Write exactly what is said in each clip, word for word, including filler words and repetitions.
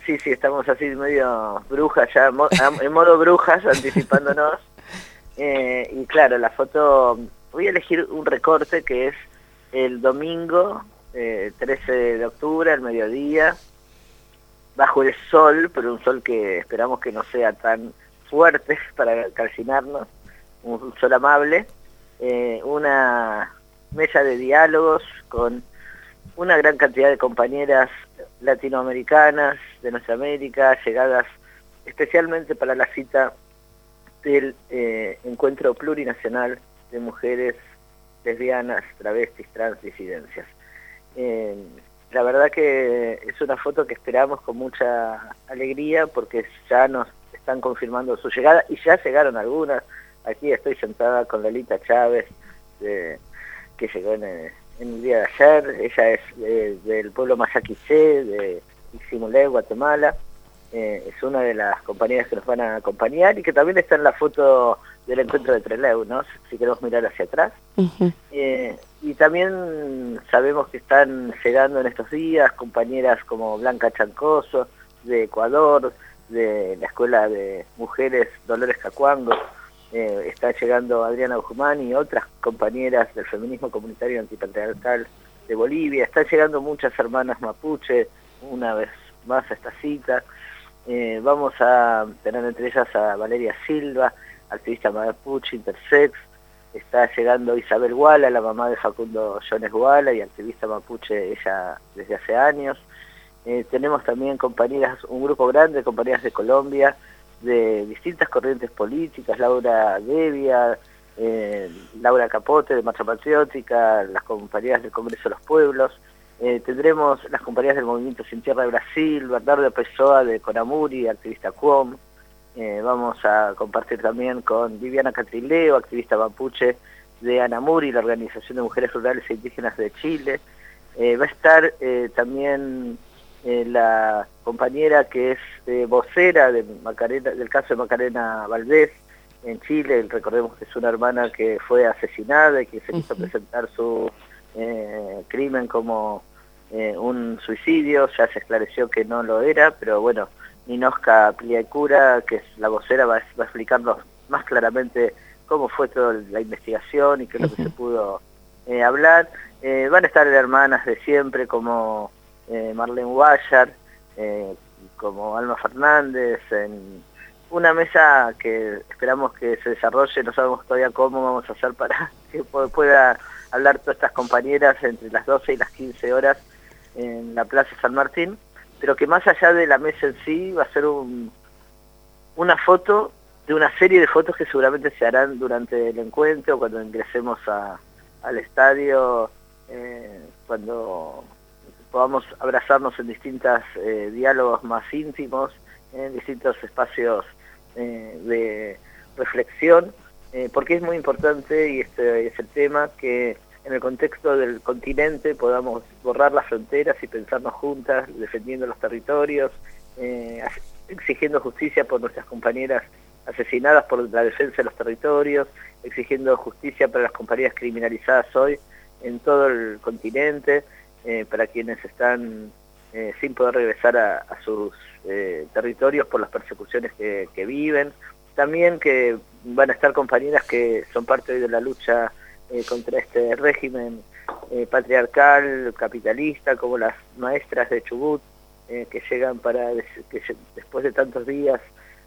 sí, sí, estamos así medio brujas ya, mo en modo brujas, anticipándonos. Eh, y claro, la foto, voy a elegir un recorte que es el domingo, eh, trece de octubre, al mediodía, bajo el sol, pero un sol que esperamos que no sea tan fuerte para calcinarnos, un sol amable, eh, una mesa de diálogos con una gran cantidad de compañeras latinoamericanas de nuestra América, llegadas especialmente para la cita del eh, Encuentro Plurinacional de Mujeres Lesbianas, Travestis, Trans, Disidencias. Eh, la verdad que es una foto que esperamos con mucha alegría porque ya nos están confirmando su llegada y ya llegaron algunas. Aquí estoy sentada con Lolita Chávez, de, que llegó en el, en el día de ayer. Ella es de, del pueblo Mayaquiché, de Iximulé, Guatemala. Eh, es una de las compañeras que nos van a acompañar y que también está en la foto del encuentro de Trelew, ¿no? Si queremos mirar hacia atrás. Uh-huh. eh, y también sabemos que están llegando en estos días compañeras como Blanca Chancoso, de Ecuador, de la Escuela de Mujeres Dolores Cacuango. Eh, está llegando Adriana Guzmán y otras compañeras del feminismo comunitario antipatriarcal de Bolivia. Están llegando muchas hermanas mapuche, una vez más a esta cita. Eh, vamos a tener entre ellas a Valeria Silva, activista mapuche, intersex. Está llegando Isabel Guala, la mamá de Facundo Jones Guala y activista mapuche ella desde hace años. Eh, tenemos también compañeras, un grupo grande de compañeras de Colombia, de distintas corrientes políticas, Laura Devia, eh, Laura Capote de Marcha Patriótica, las compañeras del Congreso de los Pueblos. Eh, tendremos las compañías del Movimiento Sin Tierra de Brasil, Bernardo Pessoa de Conamuri, activista Cuom. Eh, vamos a compartir también con Viviana Catrileo, activista mapuche de Anamuri, la Organización de Mujeres Rurales e Indígenas de Chile. Eh, va a estar eh, también eh, la compañera que es eh, vocera de Macarena, del caso de Macarena Valdés en Chile. Recordemos que es una hermana que fue asesinada y que se quiso presentar su eh, crimen como Eh, un suicidio. Ya se esclareció que no lo era, pero bueno, Ninoska Pliaicura, que es la vocera, va, va a explicarnos más claramente cómo fue toda la investigación y qué es lo que se pudo eh, hablar. Eh, van a estar hermanas de siempre como eh, Marlene Guayar, eh, como Alma Fernández, en una mesa que esperamos que se desarrolle. No sabemos todavía cómo vamos a hacer para que pueda hablar todas estas compañeras entre las doce y las quince horas en la Plaza San Martín, pero que más allá de la mesa en sí va a ser un, una foto de una serie de fotos que seguramente se harán durante el encuentro, cuando ingresemos a, al estadio, eh, cuando podamos abrazarnos en distintos eh, diálogos más íntimos, en distintos espacios eh, de reflexión, eh, porque es muy importante, y este es el tema, que en el contexto del continente podamos borrar las fronteras y pensarnos juntas, defendiendo los territorios, eh, exigiendo justicia por nuestras compañeras asesinadas por la defensa de los territorios, exigiendo justicia para las compañeras criminalizadas hoy en todo el continente, eh, para quienes están eh, sin poder regresar a, a sus eh, territorios por las persecuciones que, que viven. También que van a estar compañeras que son parte hoy de la lucha Eh, contra este régimen eh, patriarcal, capitalista, como las maestras de Chubut, eh, que llegan para, que después de tantos días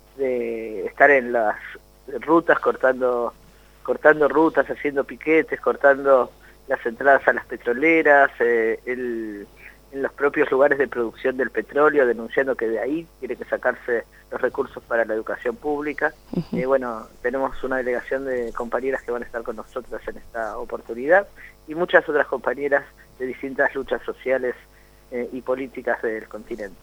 de estar en las rutas, cortando, cortando rutas, haciendo piquetes, cortando las entradas a las petroleras, eh, el, en los propios lugares de producción del petróleo, denunciando que de ahí tiene que sacarse los recursos para la educación pública. Uh-huh. Eh, bueno, tenemos una delegación de compañeras que van a estar con nosotras en esta oportunidad y muchas otras compañeras de distintas luchas sociales eh, y políticas del continente.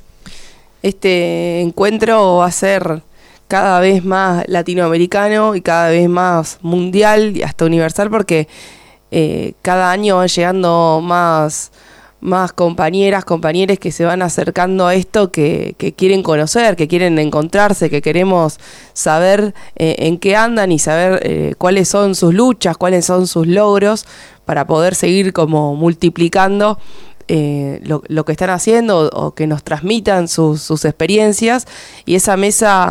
Este encuentro va a ser cada vez más latinoamericano y cada vez más mundial y hasta universal, porque eh, cada año van llegando más... más compañeras, compañeros que se van acercando a esto, que, que quieren conocer, que quieren encontrarse, que queremos saber eh, en qué andan y saber eh, cuáles son sus luchas, cuáles son sus logros, para poder seguir como multiplicando eh, lo, lo que están haciendo o, o que nos transmitan sus, sus experiencias. Y esa mesa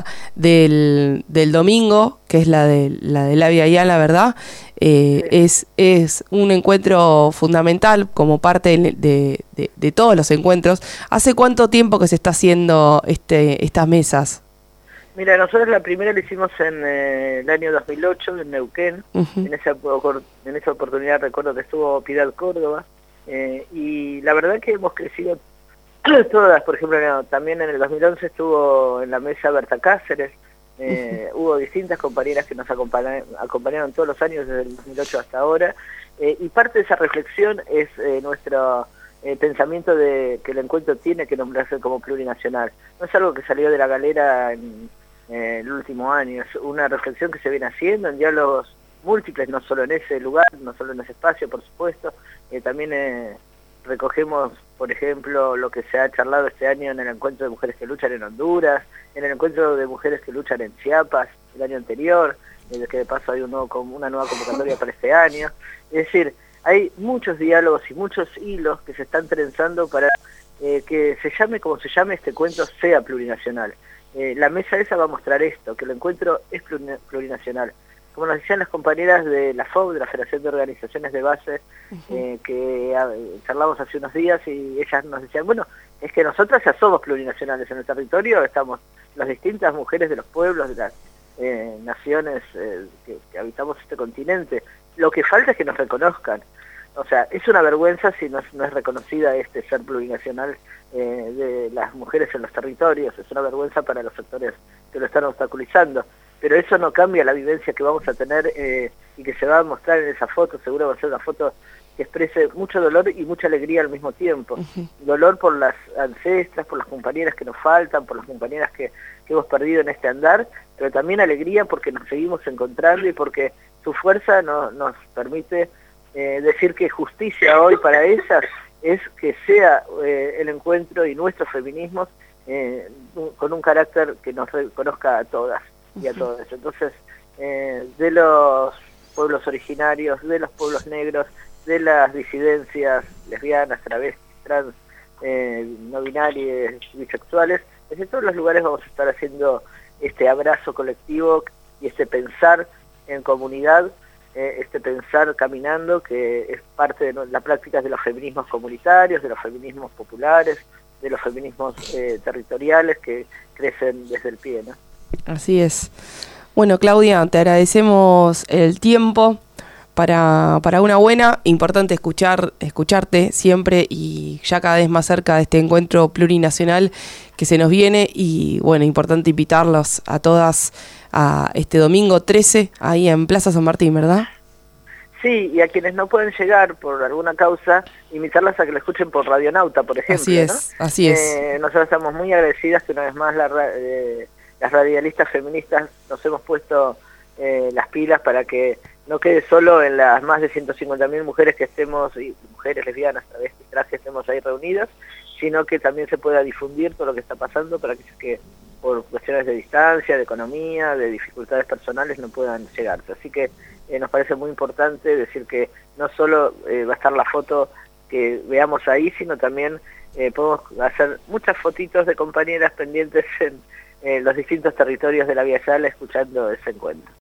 del, del domingo, que es la de la de Labia y la verdad, eh, sí. es, es un encuentro fundamental como parte de, de, de, de todos los encuentros. ¿Hace cuánto tiempo que se está haciendo este, estas mesas? Mira, nosotros la primera la hicimos en eh, el año dos mil ocho, en Neuquén. Uh-huh. en, esa, en esa oportunidad recuerdo que estuvo Piedad Córdoba. Eh, y la verdad que hemos crecido todas. Por ejemplo, no, también en el dos mil once estuvo en la mesa Berta Cáceres. Eh, uh-huh. Hubo distintas compañeras que nos acompañaron, acompañaron todos los años desde el dos mil ocho hasta ahora. Eh, y parte de esa reflexión es eh, nuestro... el pensamiento de que el encuentro tiene que nombrarse como plurinacional. No es algo que salió de la galera en eh, el último año, es una reflexión que se viene haciendo en diálogos múltiples, no solo en ese lugar, no solo en ese espacio, por supuesto. Eh, también eh, recogemos, por ejemplo, lo que se ha charlado este año en el encuentro de mujeres que luchan en Honduras, en el encuentro de mujeres que luchan en Chiapas el año anterior, eh, que de paso hay un nuevo, una nueva convocatoria para este año. Es decir, hay muchos diálogos y muchos hilos que se están trenzando para eh, que se llame como se llame este encuentro sea plurinacional. Eh, la mesa esa va a mostrar esto, que el encuentro es plurinacional. Como nos decían las compañeras de la F O B, de la Federación de Organizaciones de Base, uh-huh. eh, que a, charlamos hace unos días y ellas nos decían, bueno, es que nosotras ya somos plurinacionales en el territorio, estamos las distintas mujeres de los pueblos, de las eh, naciones eh, que, que habitamos este continente. Lo que falta es que nos reconozcan. O sea, es una vergüenza si no es, no es reconocida este ser plurinacional eh, de las mujeres en los territorios. Es una vergüenza para los sectores que lo están obstaculizando. Pero eso no cambia la vivencia que vamos a tener eh, y que se va a mostrar en esa foto. Seguro va a ser una foto que exprese mucho dolor y mucha alegría al mismo tiempo. Uh-huh. Dolor por las ancestras, por las compañeras que nos faltan, por las compañeras que, que hemos perdido en este andar, pero también alegría porque nos seguimos encontrando y porque su fuerza no, nos permite eh, decir que justicia hoy para ellas es que sea eh, el encuentro y nuestros feminismos eh, con un carácter que nos reconozca a todas y a todos. Entonces, eh, de los pueblos originarios, de los pueblos negros, de las disidencias lesbianas, travestis, trans, eh, no binarias, bisexuales, desde todos los lugares vamos a estar haciendo este abrazo colectivo y este pensar en comunidad, eh, este pensar caminando, que es parte de la práctica de los feminismos comunitarios, de los feminismos populares, de los feminismos eh, territoriales que crecen desde el pie, ¿no? Así es. Bueno, Claudia, te agradecemos el tiempo para, para una buena, importante escuchar, escucharte siempre y ya cada vez más cerca de este encuentro plurinacional que se nos viene y bueno, importante invitarlos a todas a este domingo trece ahí en Plaza San Martín, ¿verdad? Sí, y a quienes no pueden llegar por alguna causa, invitarlas a que lo escuchen por Radionauta, por ejemplo. Así es, ¿no? Así es. Eh, nosotros estamos muy agradecidas que una vez más la, eh, las radialistas feministas nos hemos puesto eh, las pilas para que no quede solo en las más de ciento cincuenta mil mujeres que estemos, y mujeres lesbianas, travestis, trans que estemos ahí reunidas, sino que también se pueda difundir todo lo que está pasando para que, que por cuestiones de distancia, de economía, de dificultades personales no puedan llegarse. Así que eh, nos parece muy importante decir que no solo eh, va a estar la foto que veamos ahí, sino también eh, podemos hacer muchas fotitos de compañeras pendientes en eh, los distintos territorios de la Vía Yala escuchando ese encuentro.